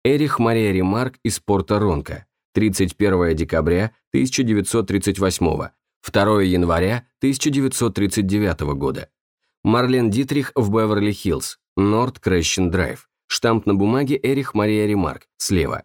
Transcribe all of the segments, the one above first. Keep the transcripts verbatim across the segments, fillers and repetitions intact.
Эрих Мария Ремарк из Порто-Ронко, тридцать первое декабря тысяча девятьсот тридцать восьмого, второе января тысяча девятьсот тридцать девятого года. Марлен Дитрих в Беверли-Хиллз, Норт Крещен Драйв, штамп на бумаге Эрих Мария Ремарк, слева.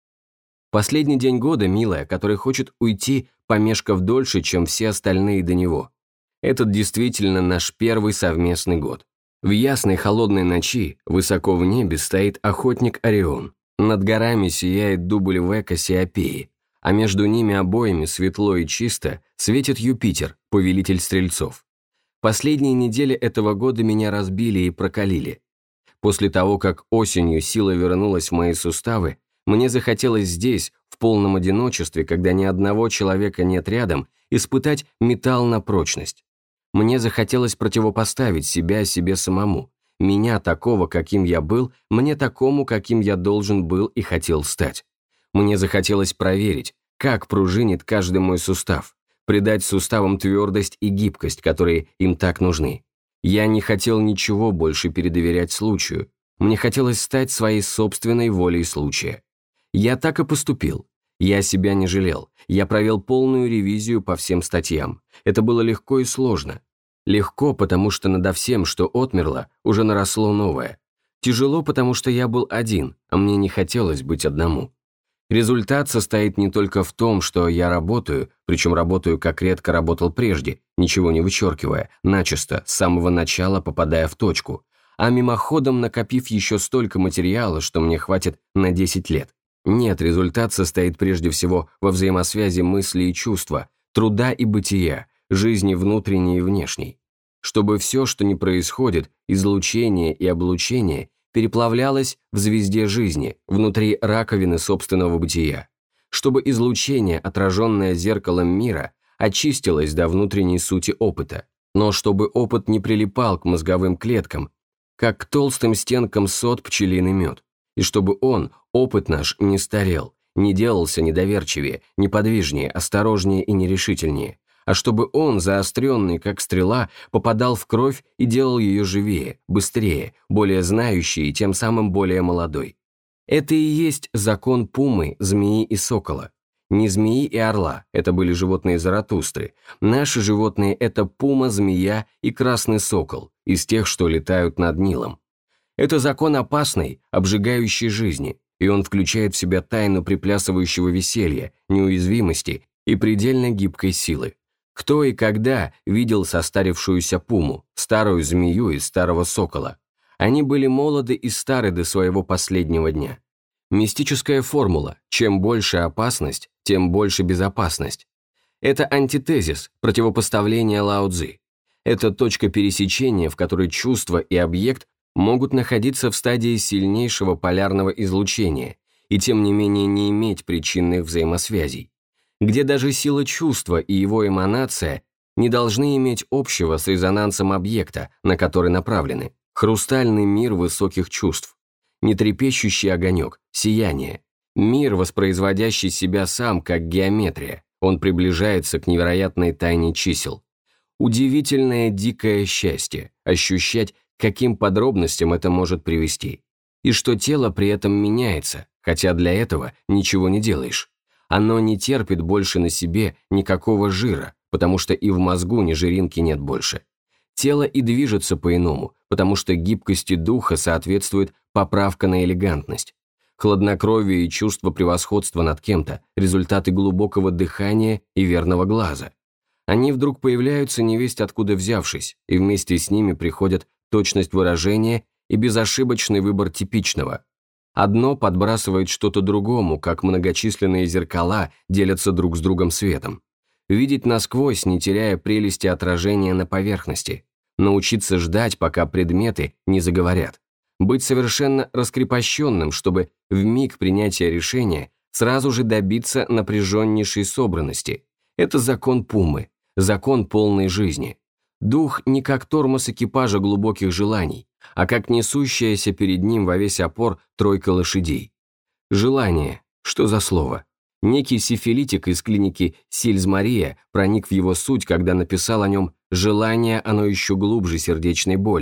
Последний день года, милая, который хочет уйти, помешкав дольше, чем все остальные до него. Этот действительно наш первый совместный год. В ясной холодной ночи высоко в небе стоит охотник Орион. Над горами сияет дубль В Кассиопеи, а между ними обоими светло и чисто светит Юпитер, повелитель стрельцов. Последние недели этого года меня разбили и прокалили. После того, как осенью сила вернулась в мои суставы, мне захотелось здесь, в полном одиночестве, когда ни одного человека нет рядом, испытать металл на прочность. Мне захотелось противопоставить себя себе самому, меня такого, каким я был, мне такому, каким я должен был и хотел стать. Мне захотелось проверить, как пружинит каждый мой сустав, придать суставам твердость и гибкость, которые им так нужны. Я не хотел ничего больше передоверять случаю, мне хотелось стать своей собственной волей случая. Я так и поступил. Я себя не жалел, я провел полную ревизию по всем статьям. Это было легко и сложно. Легко, потому что надо всем, что отмерло, уже наросло новое. Тяжело, потому что я был один, а мне не хотелось быть одному. Результат состоит не только в том, что я работаю, причем работаю, как редко работал прежде, ничего не вычеркивая, начисто, с самого начала попадая в точку, а мимоходом накопив еще столько материала, что мне хватит на десять лет. Нет, результат состоит прежде всего во взаимосвязи мысли и чувства, труда и бытия, жизни внутренней и внешней. Чтобы все, что не происходит, излучение и облучение, переплавлялось в звезде жизни, внутри раковины собственного бытия. Чтобы излучение, отраженное зеркалом мира, очистилось до внутренней сути опыта. Но чтобы опыт не прилипал к мозговым клеткам, как к толстым стенкам сот пчелиный мед. И чтобы он, опыт наш, не старел, не делался недоверчивее, неподвижнее, осторожнее и нерешительнее, а чтобы он, заостренный, как стрела, попадал в кровь и делал ее живее, быстрее, более знающей и тем самым более молодой. Это и есть закон пумы, змеи и сокола. Не змеи и орла, это были животные Заратустры. Наши животные – это пума, змея и красный сокол, из тех, что летают над Нилом. Это закон опасной, обжигающей жизни, и он включает в себя тайну приплясывающего веселья, неуязвимости и предельно гибкой силы. Кто и когда видел состарившуюся пуму, старую змею и старого сокола? Они были молоды и стары до своего последнего дня. Мистическая формула «чем больше опасность, тем больше безопасность». Это антитезис, противопоставление Лао-цзы. Это точка пересечения, в которой чувство и объект могут находиться в стадии сильнейшего полярного излучения и тем не менее не иметь причинных взаимосвязей, где даже сила чувства и его эманация не должны иметь общего с резонансом объекта, на который направлены. Хрустальный мир высоких чувств, нетрепещущий огонек, сияние, мир, воспроизводящий себя сам, как геометрия, он приближается к невероятной тайне чисел. Удивительное дикое счастье, ощущать, к каким подробностям это может привести, и что тело при этом меняется, хотя для этого ничего не делаешь. Оно не терпит больше на себе никакого жира, потому что и в мозгу ни жиринки нет больше. Тело и движется по-иному, потому что гибкости духа соответствует поправка на элегантность. Хладнокровие и чувство превосходства над кем-то – результаты глубокого дыхания и верного глаза. Они вдруг появляются невесть откуда взявшись, и вместе с ними приходят точность выражения и безошибочный выбор типичного. Одно подбрасывает что-то другому, как многочисленные зеркала делятся друг с другом светом. Видеть насквозь, не теряя прелести отражения на поверхности. Научиться ждать, пока предметы не заговорят. Быть совершенно раскрепощенным, чтобы в миг принятия решения сразу же добиться напряженнейшей собранности. Это закон пумы, закон полной жизни. Дух не как тормоз экипажа глубоких желаний, а как несущаяся перед ним во весь опор тройка лошадей. Желание, что за слово? Некий сифилитик из клиники Сильз-Мария проник в его суть, когда написал о нем «желание, оно еще глубже сердечной боли».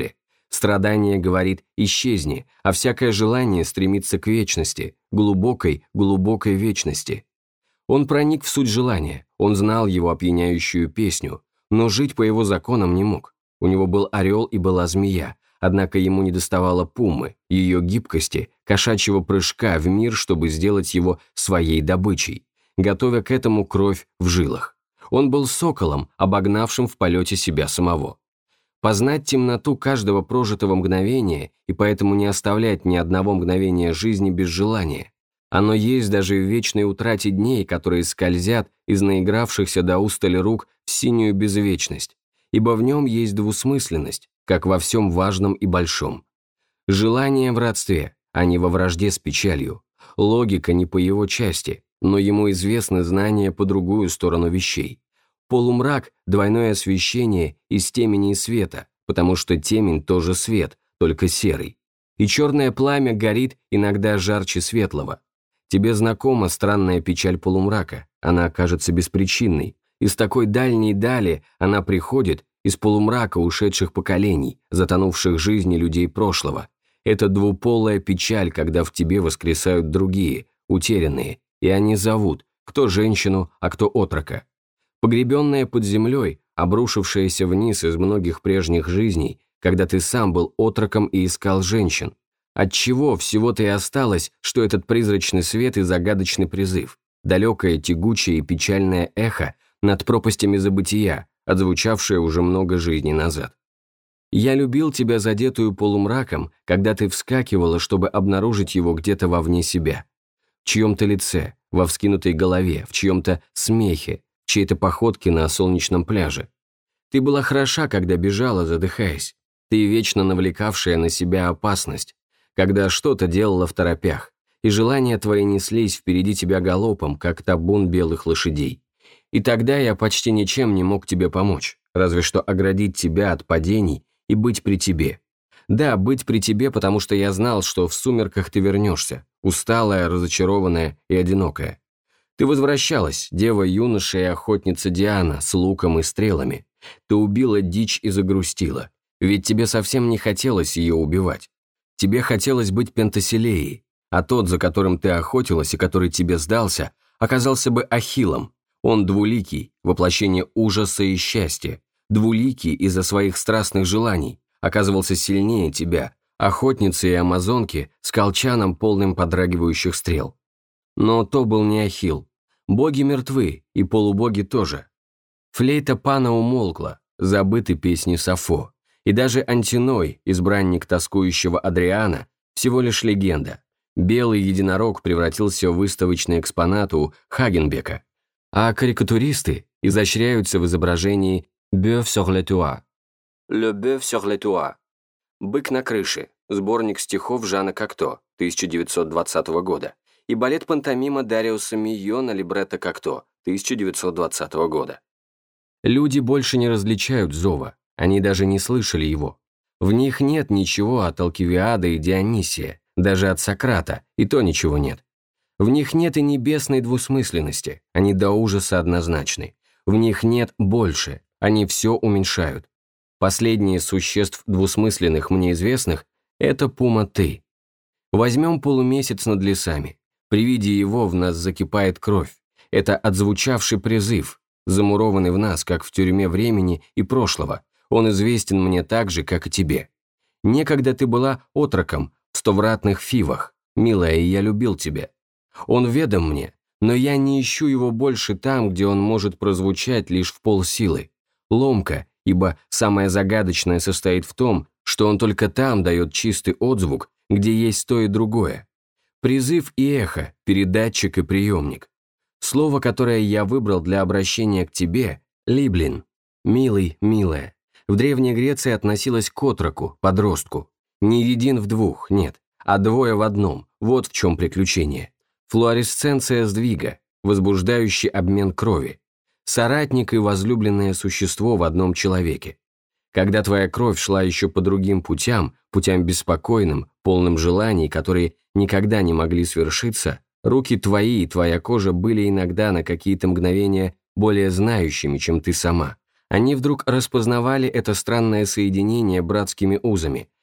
Страдание говорит «исчезни», а всякое желание стремится к вечности, глубокой, глубокой вечности. Он проник в суть желания, он знал его опьяняющую песню, но жить по его законам не мог. У него был орел и была змея, однако ему недоставало пумы, ее гибкости, кошачьего прыжка в мир, чтобы сделать его своей добычей, готовя к этому кровь в жилах. Он был соколом, обогнавшим в полете себя самого. Познать темноту каждого прожитого мгновения и поэтому не оставлять ни одного мгновения жизни без желания. Оно есть даже в вечной утрате дней, которые скользят из наигравшихся до устали рук в синюю безвечность, ибо в нем есть двусмысленность, как во всем важном и большом. Желание в родстве, а не во вражде с печалью. Логика не по его части, но ему известны знания по другую сторону вещей. Полумрак – двойное освещение из темени и света, потому что темень тоже свет, только серый. И черное пламя горит иногда жарче светлого. Тебе знакома странная печаль полумрака, она кажется беспричинной. Из такой дальней дали она приходит из полумрака ушедших поколений, затонувших жизни людей прошлого. Это двуполая печаль, когда в тебе воскресают другие, утерянные, и они зовут, кто женщину, а кто отрока. Погребенная под землей, обрушившаяся вниз из многих прежних жизней, когда ты сам был отроком и искал женщин. Отчего всего-то и осталось, что этот призрачный свет и загадочный призыв, далекое, тягучее и печальное эхо над пропастями забытия, отзвучавшее уже много жизней назад. Я любил тебя, задетую полумраком, когда ты вскакивала, чтобы обнаружить его где-то вовне себя. В чьем-то лице, во вскинутой голове, в чьем-то смехе, в чьей-то походке на солнечном пляже. Ты была хороша, когда бежала, задыхаясь. Ты вечно навлекавшая на себя опасность, когда что-то делала второпях, и желания твои неслись впереди тебя галопом, как табун белых лошадей. И тогда я почти ничем не мог тебе помочь, разве что оградить тебя от падений и быть при тебе. Да, быть при тебе, потому что я знал, что в сумерках ты вернешься, усталая, разочарованная и одинокая. Ты возвращалась, дева-юноша и охотница Диана, с луком и стрелами. Ты убила дичь и загрустила, ведь тебе совсем не хотелось ее убивать. Тебе хотелось быть Пентаселеей, а тот, за которым ты охотилась и который тебе сдался, оказался бы Ахиллом. Он двуликий, воплощение ужаса и счастья, двуликий из-за своих страстных желаний, оказывался сильнее тебя, охотницы и амазонки с колчаном, полным подрагивающих стрел. Но то был не Ахилл. Боги мертвы, и полубоги тоже. Флейта Пана умолкла, забыты песни Сафо, и даже Антиной, избранник тоскующего Адриана, всего лишь легенда. Белый единорог превратился в выставочный экспонат у Хагенбека, а карикатуристы изощряются в изображении «Bœuf sur le toit». «Le bœuf sur le toit». «Бык на крыше», сборник стихов Жана Кокто, тысяча девятьсот двадцатого года, и балет-пантомима Дариуса Мийона «Либретто Кокто», тысяча девятьсот двадцатого года. Люди больше не различают зова, они даже не слышали его. В них нет ничего от Алкивиада и Дионисия, даже от Сократа, и то ничего нет. В них нет и небесной двусмысленности, они до ужаса однозначны. В них нет больше, они все уменьшают. Последние из существ двусмысленных мне известных – это пума ты. Возьмем полумесяц над лесами. При виде его в нас закипает кровь. Это отзвучавший призыв, замурованный в нас, как в тюрьме времени и прошлого. Он известен мне так же, как и тебе. Некогда ты была отроком в стовратных фивах. Милая, и я любил тебя. Он ведом мне, но я не ищу его больше там, где он может прозвучать лишь в полсилы. Ломка, ибо самое загадочное состоит в том, что он только там дает чистый отзвук, где есть то и другое. Призыв и эхо, передатчик и приемник. Слово, которое я выбрал для обращения к тебе – «либлин», «милый», «милая». В Древней Греции относилось к отроку, подростку. Не един в двух, нет, а двое в одном, вот в чем приключение. Флуоресценция сдвига, возбуждающий обмен крови. Соратник и возлюбленное существо в одном человеке. Когда твоя кровь шла еще по другим путям, путям беспокойным, полным желаний, которые никогда не могли свершиться, руки твои и твоя кожа были иногда на какие-то мгновения более знающими, чем ты сама. Они вдруг распознавали это странное соединение братскими узами,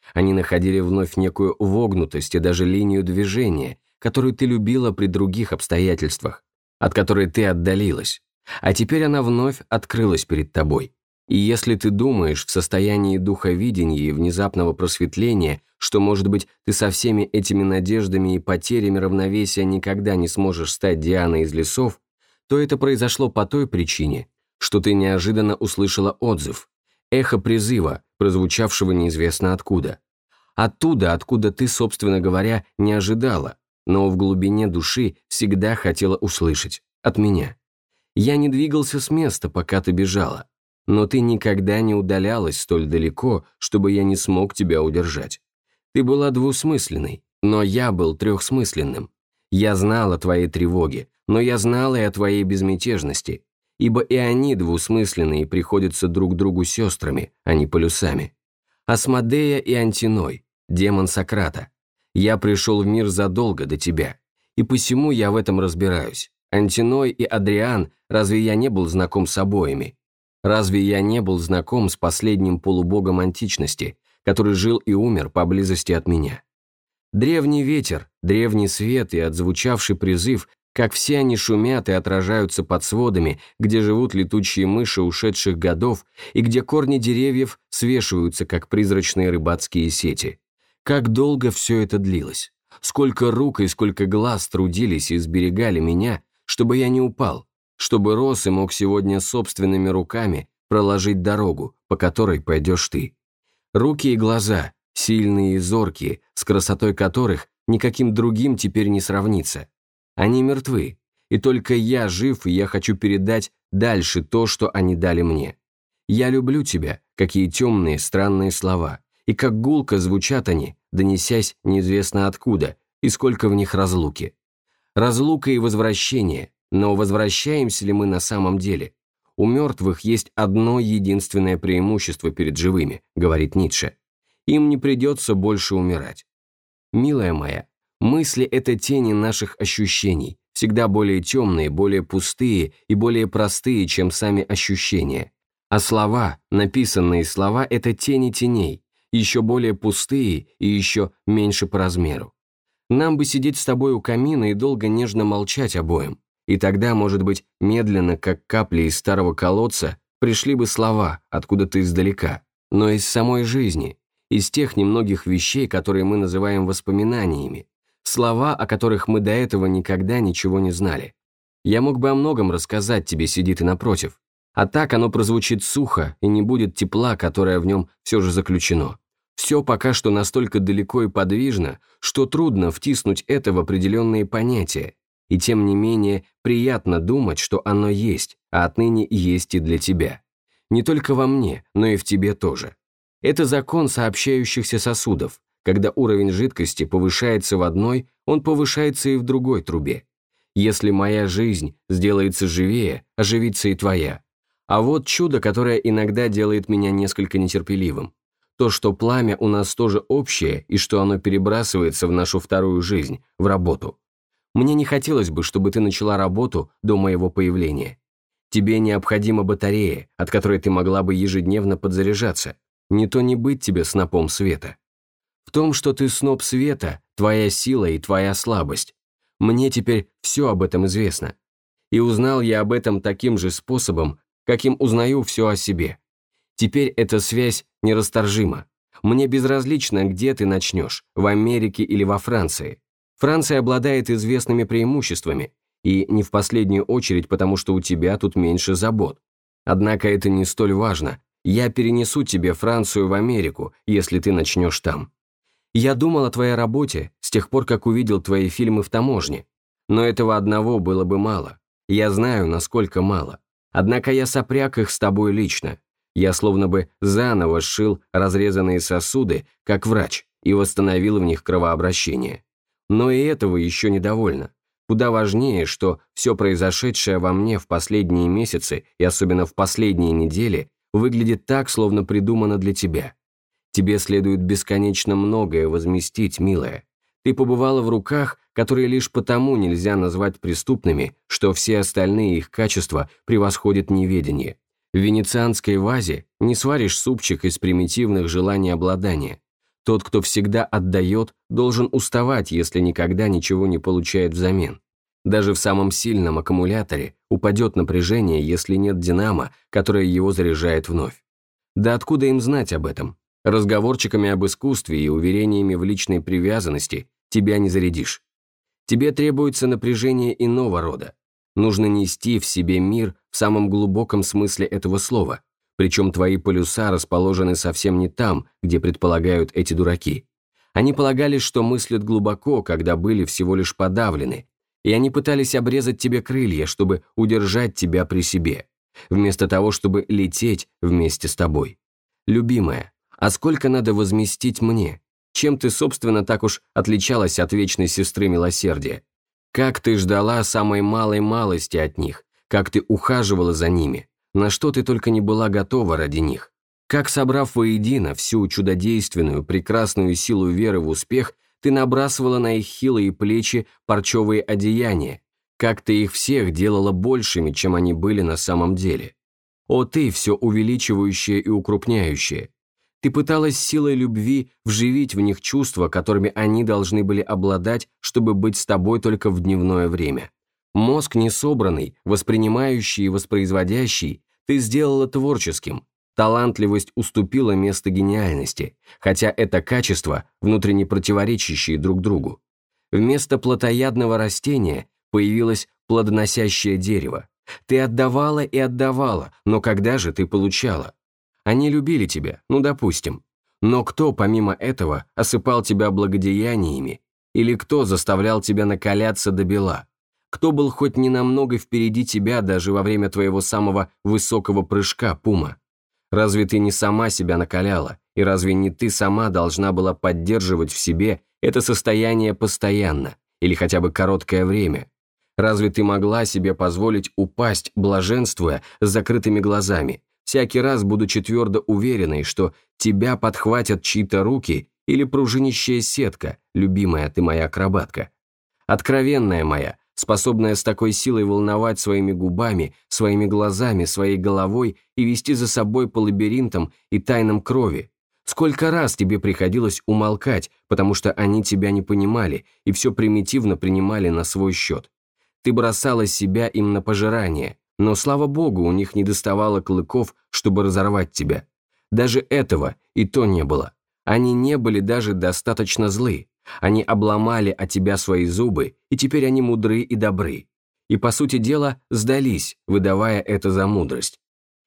Они находили вновь некую вогнутость и даже линию движения, которую ты любила при других обстоятельствах, от которой ты отдалилась. А теперь она вновь открылась перед тобой. И если ты думаешь в состоянии духовидения и внезапного просветления, что, может быть, ты со всеми этими надеждами и потерями равновесия никогда не сможешь стать Дианой из лесов, то это произошло по той причине, что ты неожиданно услышала отзыв, эхо призыва, прозвучавшего неизвестно откуда. Оттуда, откуда ты, собственно говоря, не ожидала, но в глубине души всегда хотела услышать, от меня. Я не двигался с места, пока ты бежала, но ты никогда не удалялась столь далеко, чтобы я не смог тебя удержать. Ты была двусмысленной, но я был трехсмысленным. Я знал о твоей тревоге, но я знал и о твоей безмятежности, ибо и они двусмысленные приходятся друг другу сестрами, а не полюсами. Асмодея и Антиной, демон Сократа. Я пришел в мир задолго до тебя, и посему я в этом разбираюсь. Антиной и Адриан, разве я не был знаком с обоими? Разве я не был знаком с последним полубогом античности, который жил и умер поблизости от меня? Древний ветер, древний свет и отзвучавший призыв, как все они шумят и отражаются под сводами, где живут летучие мыши ушедших годов и где корни деревьев свешиваются, как призрачные рыбацкие сети. Как долго все это длилось? Сколько рук и сколько глаз трудились и сберегали меня, чтобы я не упал, чтобы рос и мог сегодня собственными руками проложить дорогу, по которой пойдешь ты. Руки и глаза, сильные и зоркие, с красотой которых никаким другим теперь не сравнится. Они мертвы, и только я жив, и я хочу передать дальше то, что они дали мне. Я люблю тебя, какие темные, странные слова, и как гулко звучат они, донесясь неизвестно откуда, и сколько в них разлуки. Разлука и возвращение, но возвращаемся ли мы на самом деле? У мертвых есть одно единственное преимущество перед живыми, говорит Ницше. Им не придется больше умирать. Милая моя, мысли – это тени наших ощущений, всегда более темные, более пустые и более простые, чем сами ощущения. А слова, написанные слова – это тени теней, еще более пустые и еще меньше по размеру. Нам бы сидеть с тобой у камина и долго нежно молчать обоим, и тогда, может быть, медленно, как капли из старого колодца, пришли бы слова откуда-то издалека, но из самой жизни, из тех немногих вещей, которые мы называем воспоминаниями, слова, о которых мы до этого никогда ничего не знали. Я мог бы о многом рассказать тебе, сиди ты напротив, а так оно прозвучит сухо и не будет тепла, которое в нем все же заключено. Все пока что настолько далеко и подвижно, что трудно втиснуть это в определенные понятия, и тем не менее приятно думать, что оно есть, а отныне есть и для тебя. Не только во мне, но и в тебе тоже. Это закон сообщающихся сосудов. Когда уровень жидкости повышается в одной, он повышается и в другой трубе. Если моя жизнь сделается живее, оживится и твоя. А вот чудо, которое иногда делает меня несколько нетерпеливым. То, что пламя у нас тоже общее, и что оно перебрасывается в нашу вторую жизнь, в работу. Мне не хотелось бы, чтобы ты начала работу до моего появления. Тебе необходима батарея, от которой ты могла бы ежедневно подзаряжаться. Не то не быть тебе снопом света. В том, что ты сноп света, твоя сила и твоя слабость. Мне теперь все об этом известно. И узнал я об этом таким же способом, каким узнаю все о себе. Теперь эта связь нерасторжима. Мне безразлично, где ты начнешь, в Америке или во Франции. Франция обладает известными преимуществами, и не в последнюю очередь потому, что у тебя тут меньше забот. Однако это не столь важно. Я перенесу тебе Францию в Америку, если ты начнешь там. Я думал о твоей работе с тех пор, как увидел твои фильмы в таможне. Но этого одного было бы мало. Я знаю, насколько мало. Однако я сопряг их с тобой лично. Я словно бы заново сшил разрезанные сосуды, как врач, и восстановил в них кровообращение. Но и этого еще недовольно. Куда важнее, что все произошедшее во мне в последние месяцы и особенно в последние недели выглядит так, словно придумано для тебя. Тебе следует бесконечно многое возместить, милая. Ты побывала в руках, которые лишь потому нельзя назвать преступными, что все остальные их качества превосходят неведение. В венецианской вазе не сваришь супчик из примитивных желаний обладания. Тот, кто всегда отдает, должен уставать, если никогда ничего не получает взамен. Даже в самом сильном аккумуляторе упадет напряжение, если нет динамо, которое его заряжает вновь. Да откуда им знать об этом? Разговорчиками об искусстве и уверениями в личной привязанности тебя не зарядишь. Тебе требуется напряжение иного рода. Нужно нести в себе мир в самом глубоком смысле этого слова, причем твои полюса расположены совсем не там, где предполагают эти дураки. Они полагали, что мыслят глубоко, когда были всего лишь подавлены, и они пытались обрезать тебе крылья, чтобы удержать тебя при себе, вместо того, чтобы лететь вместе с тобой. Любимая, а сколько надо возместить мне? Чем ты, собственно, так уж отличалась от вечной сестры милосердия? Как ты ждала самой малой малости от них? Как ты ухаживала за ними? На что ты только не была готова ради них? Как, собрав воедино всю чудодейственную, прекрасную силу веры в успех, ты набрасывала на их хилые плечи парчевые одеяния? Как ты их всех делала большими, чем они были на самом деле? О ты, все увеличивающее и укрупняющее! Ты пыталась силой любви вживить в них чувства, которыми они должны были обладать, чтобы быть с тобой только в дневное время. Мозг несобранный, воспринимающий и воспроизводящий, ты сделала творческим. Талантливость уступила место гениальности, хотя это качества, внутренне противоречащие друг другу. Вместо плотоядного растения появилось плодоносящее дерево. Ты отдавала и отдавала, но когда же ты получала? Они любили тебя, ну допустим. Но кто, помимо этого, осыпал тебя благодеяниями? Или кто заставлял тебя накаляться до бела? Кто был хоть ненамного впереди тебя даже во время твоего самого высокого прыжка, Пума? Разве ты не сама себя накаляла? И разве не ты сама должна была поддерживать в себе это состояние постоянно, или хотя бы короткое время? Разве ты могла себе позволить упасть, блаженствуя с закрытыми глазами, всякий раз будучи твердо уверенной, что тебя подхватят чьи-то руки или пружинищая сетка, любимая ты моя акробатка? Откровенная моя, способная с такой силой волновать своими губами, своими глазами, своей головой и вести за собой по лабиринтам и тайнам крови. Сколько раз тебе приходилось умолкать, потому что они тебя не понимали и все примитивно принимали на свой счет. Ты бросала себя им на пожирание, но, слава богу, у них не доставало клыков, чтобы разорвать тебя. Даже этого и то не было. Они не были даже достаточно злы. Они обломали от тебя свои зубы, и теперь они мудры и добры. И, по сути дела, сдались, выдавая это за мудрость.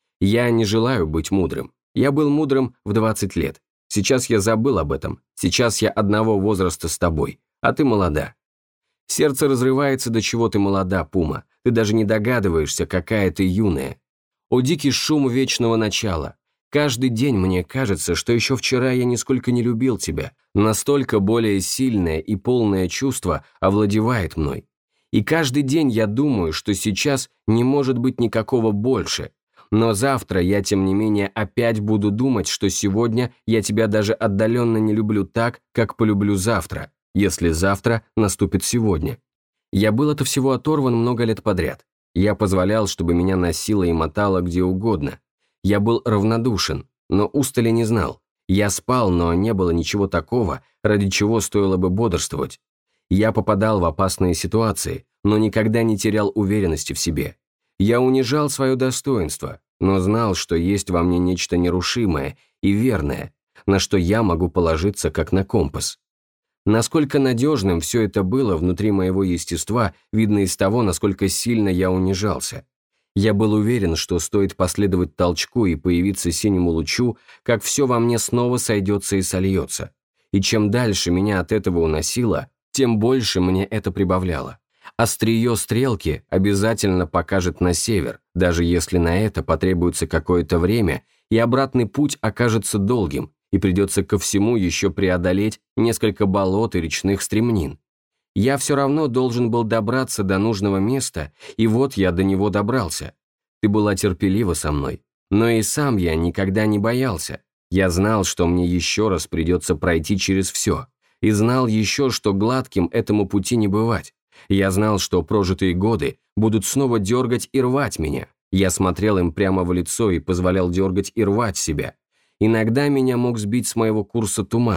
Я не желаю быть мудрым. Я был мудрым в двадцать лет. Сейчас я забыл об этом. Сейчас я одного возраста с тобой, а ты молода. Сердце разрывается, до чего ты молода, Пума. Ты даже не догадываешься, какая ты юная. О дикий шум вечного начала. Каждый день мне кажется, что еще вчера я нисколько не любил тебя. Настолько более сильное и полное чувство овладевает мной. И каждый день я думаю, что сейчас не может быть никакого больше. Но завтра я, тем не менее, опять буду думать, что сегодня я тебя даже отдаленно не люблю так, как полюблю завтра, если завтра наступит сегодня. Я был от всего оторван много лет подряд. Я позволял, чтобы меня носило и мотало где угодно. Я был равнодушен, но устали не знал. Я спал, но не было ничего такого, ради чего стоило бы бодрствовать. Я попадал в опасные ситуации, но никогда не терял уверенности в себе. Я унижал свое достоинство, но знал, что есть во мне нечто нерушимое и верное, на что я могу положиться как на компас. Насколько надежным все это было внутри моего естества, видно из того, насколько сильно я унижался. Я был уверен, что стоит последовать толчку и появиться синему лучу, как все во мне снова сойдется и сольется. И чем дальше меня от этого уносило, тем больше мне это прибавляло. Острие стрелки обязательно покажет на север, даже если на это потребуется какое-то время, и обратный путь окажется долгим, и придется ко всему еще преодолеть несколько болот и речных стремнин. Я все равно должен был добраться до нужного места, и вот я до него добрался. Ты была терпелива со мной, но и сам я никогда не боялся. Я знал, что мне еще раз придется пройти через все, и знал еще, что гладким этому пути не бывать. Я знал, что прожитые годы будут снова дергать и рвать меня. Я смотрел им прямо в лицо и позволял дергать и рвать себя. Иногда меня мог сбить с моего курса туман.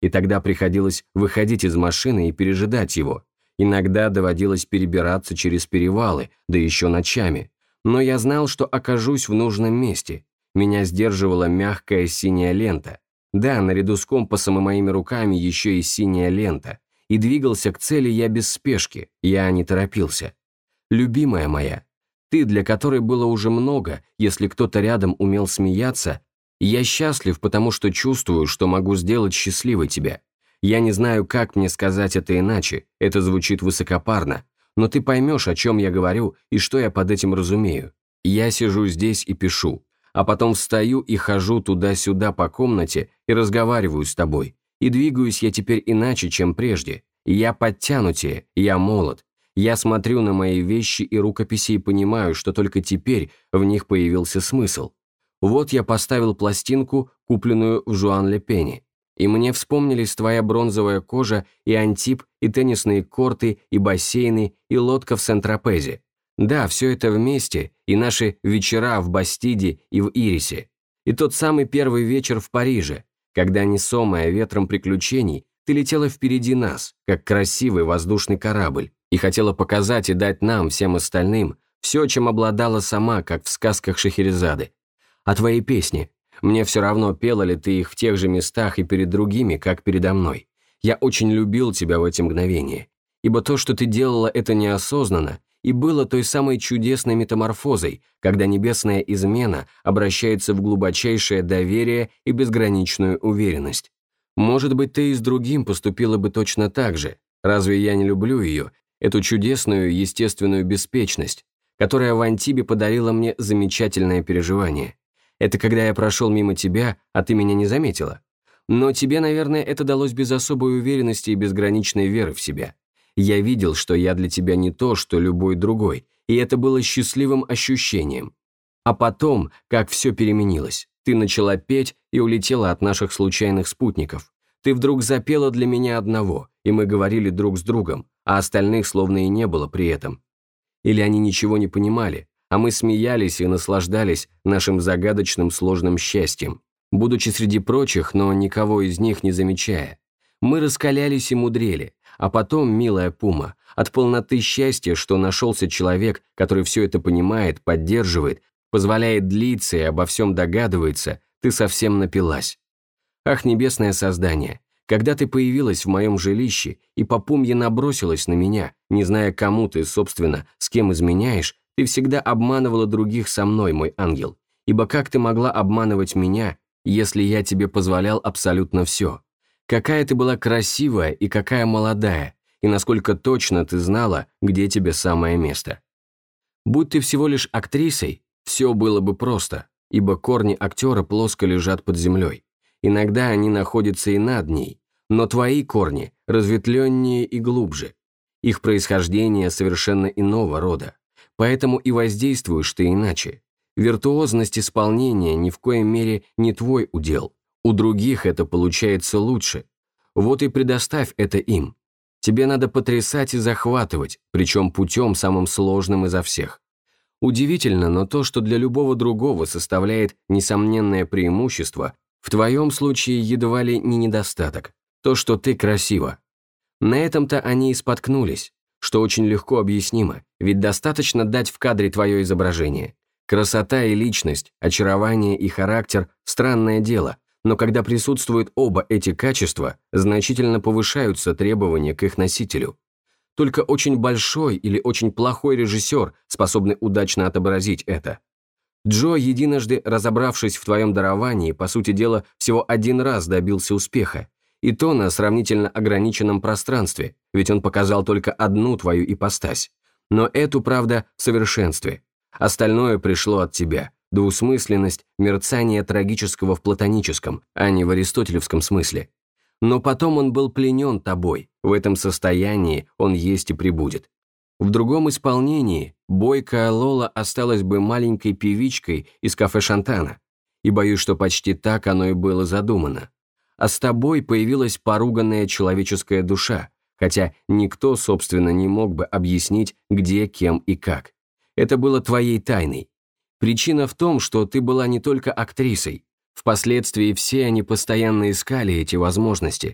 и тогда приходилось выходить из машины и пережидать его. Иногда доводилось перебираться через перевалы, да еще ночами. Но я знал, что окажусь в нужном месте. Меня сдерживала мягкая синяя лента. Да, наряду с компасом и моими руками еще и синяя лента. И двигался к цели я без спешки, я не торопился. Любимая моя, ты, для которой было уже много, если кто-то рядом умел смеяться, я счастлив, потому что чувствую, что могу сделать счастливой тебя. Я не знаю, как мне сказать это иначе, это звучит высокопарно, но ты поймешь, о чем я говорю и что я под этим разумею. Я сижу здесь и пишу, а потом встаю и хожу туда-сюда по комнате и разговариваю с тобой. И двигаюсь я теперь иначе, чем прежде. Я подтянутее, я молод. Я смотрю на мои вещи и рукописи и понимаю, что только теперь в них появился смысл. Вот я поставил пластинку, купленную в Жуан-ле-Пене, и мне вспомнились твоя бронзовая кожа и Антиб, и теннисные корты, и бассейны, и лодка в Сент-Тропезе. Да, все это вместе, и наши вечера в Бастиде и в Ирисе. И тот самый первый вечер в Париже, когда, несомая ветром приключений, ты летела впереди нас, как красивый воздушный корабль, и хотела показать и дать нам, всем остальным, все, чем обладала сама, как в сказках Шахерезады. А твои песни? Мне все равно, пела ли ты их в тех же местах и перед другими, как передо мной. Я очень любил тебя в эти мгновения, ибо то, что ты делала это неосознанно, и было той самой чудесной метаморфозой, когда небесная измена обращается в глубочайшее доверие и безграничную уверенность. Может быть, ты и с другим поступила бы точно так же. Разве я не люблю ее, эту чудесную естественную беспечность, которая в Антибе подарила мне замечательное переживание? Это когда я прошел мимо тебя, а ты меня не заметила. Но тебе, наверное, это далось без особой уверенности и безграничной веры в себя. Я видел, что я для тебя не то, что любой другой, и это было счастливым ощущением. А потом, как все переменилось. Ты начала петь и улетела от наших случайных спутников. Ты вдруг запела для меня одного, и мы говорили друг с другом, а остальных словно и не было при этом. Или они ничего не понимали, а мы смеялись и наслаждались нашим загадочным сложным счастьем, будучи среди прочих, но никого из них не замечая. Мы раскалялись и мудрели, а потом, милая Пума, от полноты счастья, что нашелся человек, который все это понимает, поддерживает, позволяет длиться и обо всем догадывается, ты совсем напилась. Ах, небесное создание, когда ты появилась в моем жилище и по Пумье набросилась на меня, не зная, кому ты, собственно, с кем изменяешь, ты всегда обманывала других со мной, мой ангел, ибо как ты могла обманывать меня, если я тебе позволял абсолютно все? Какая ты была красивая и какая молодая, и насколько точно ты знала, где тебе самое место. Будь ты всего лишь актрисой, все было бы просто, ибо корни актера плоско лежат под землей. Иногда они находятся и над ней, но твои корни разветвленнее и глубже. Их происхождение совершенно иного рода, поэтому и воздействуешь ты иначе. Виртуозность исполнения ни в коей мере не твой удел. У других это получается лучше. Вот и предоставь это им. Тебе надо потрясать и захватывать, причем путем самым сложным изо всех. Удивительно, но то, что для любого другого составляет несомненное преимущество, в твоем случае едва ли не недостаток. То, что ты красива. На этом-то они и споткнулись, что очень легко объяснимо, ведь достаточно дать в кадре твое изображение. Красота и личность, очарование и характер – странное дело, но когда присутствуют оба эти качества, значительно повышаются требования к их носителю. Только очень большой или очень плохой режиссер способны удачно отобразить это. Джо, единожды разобравшись в твоем даровании, по сути дела, всего один раз добился успеха, и то на сравнительно ограниченном пространстве, ведь он показал только одну твою ипостась. Но эту, правда, в совершенстве. Остальное пришло от тебя. Двусмысленность, мерцание трагического в платоническом, а не в аристотелевском смысле. Но потом он был пленен тобой, в этом состоянии он есть и пребудет. В другом исполнении бойкая Лола осталась бы маленькой певичкой из кафе Шантана, и боюсь, что почти так оно и было задумано. А с тобой появилась поруганная человеческая душа, хотя никто, собственно, не мог бы объяснить, где, кем и как. Это было твоей тайной. Причина в том, что ты была не только актрисой. Впоследствии все они постоянно искали эти возможности.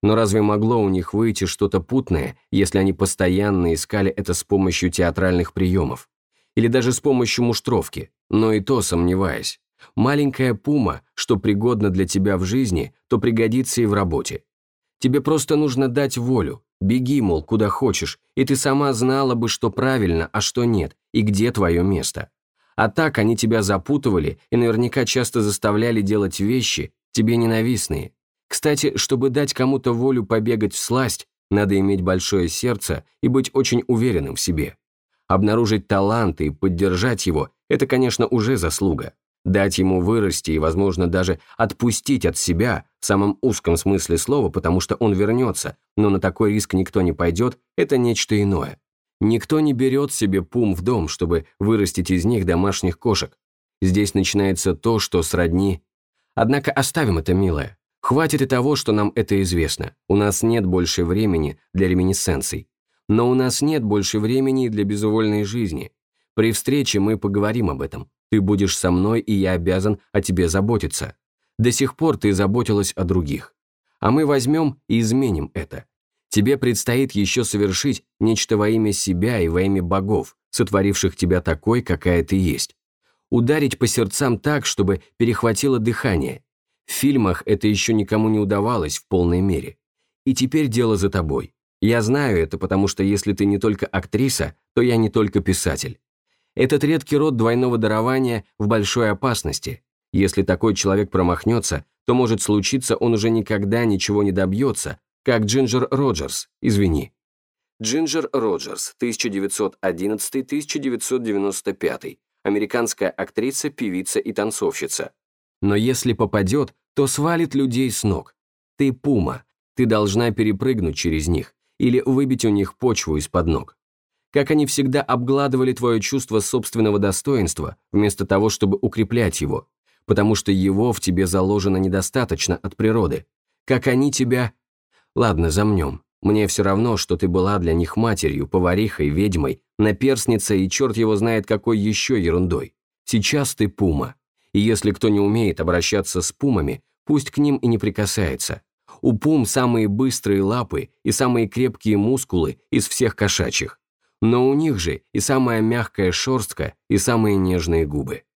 Но разве могло у них выйти что-то путное, если они постоянно искали это с помощью театральных приемов? Или даже с помощью муштровки? Но и то сомневаясь. Маленькая пума, что пригодна для тебя в жизни, то пригодится и в работе. Тебе просто нужно дать волю. Беги, мол, куда хочешь, и ты сама знала бы, что правильно, а что нет, и где твое место. А так они тебя запутывали и наверняка часто заставляли делать вещи, тебе ненавистные. Кстати, чтобы дать кому-то волю побегать всласть, надо иметь большое сердце и быть очень уверенным в себе. Обнаружить талант и поддержать его – это, конечно, уже заслуга. Дать ему вырасти и, возможно, даже отпустить от себя, в самом узком смысле слова, потому что он вернется, но на такой риск никто не пойдет, это нечто иное. Никто не берет себе пум в дом, чтобы вырастить из них домашних кошек. Здесь начинается то, что сродни. Однако оставим это, милая. Хватит и того, что нам это известно. У нас нет больше времени для реминисценций. Но у нас нет больше времени для безвольной жизни. При встрече мы поговорим об этом. Ты будешь со мной, и я обязан о тебе заботиться. До сих пор ты заботилась о других. А мы возьмем и изменим это. Тебе предстоит еще совершить нечто во имя себя и во имя богов, сотворивших тебя такой, какая ты есть. Ударить по сердцам так, чтобы перехватило дыхание. В фильмах это еще никому не удавалось в полной мере. И теперь дело за тобой. Я знаю это, потому что если ты не только актриса, то я не только писатель. Этот редкий род двойного дарования в большой опасности. Если такой человек промахнется, то может случиться, он уже никогда ничего не добьется, как Джинджер Роджерс, извини. Джинджер Роджерс, тысяча девятьсот одиннадцатый — тысяча девятьсот девяносто пятый, американская актриса, певица и танцовщица. Но если попадет, то свалит людей с ног. Ты пума, ты должна перепрыгнуть через них или выбить у них почву из-под ног. Как они всегда обгладывали твое чувство собственного достоинства, вместо того, чтобы укреплять его, потому что его в тебе заложено недостаточно от природы. Как они тебя... Ладно, замнем. Мне все равно, что ты была для них матерью, поварихой, ведьмой, наперстницей и черт его знает какой еще ерундой. Сейчас ты пума. И если кто не умеет обращаться с пумами, пусть к ним и не прикасается. У пум самые быстрые лапы и самые крепкие мускулы из всех кошачьих. Но у них же и самая мягкая шерстка, и самые нежные губы.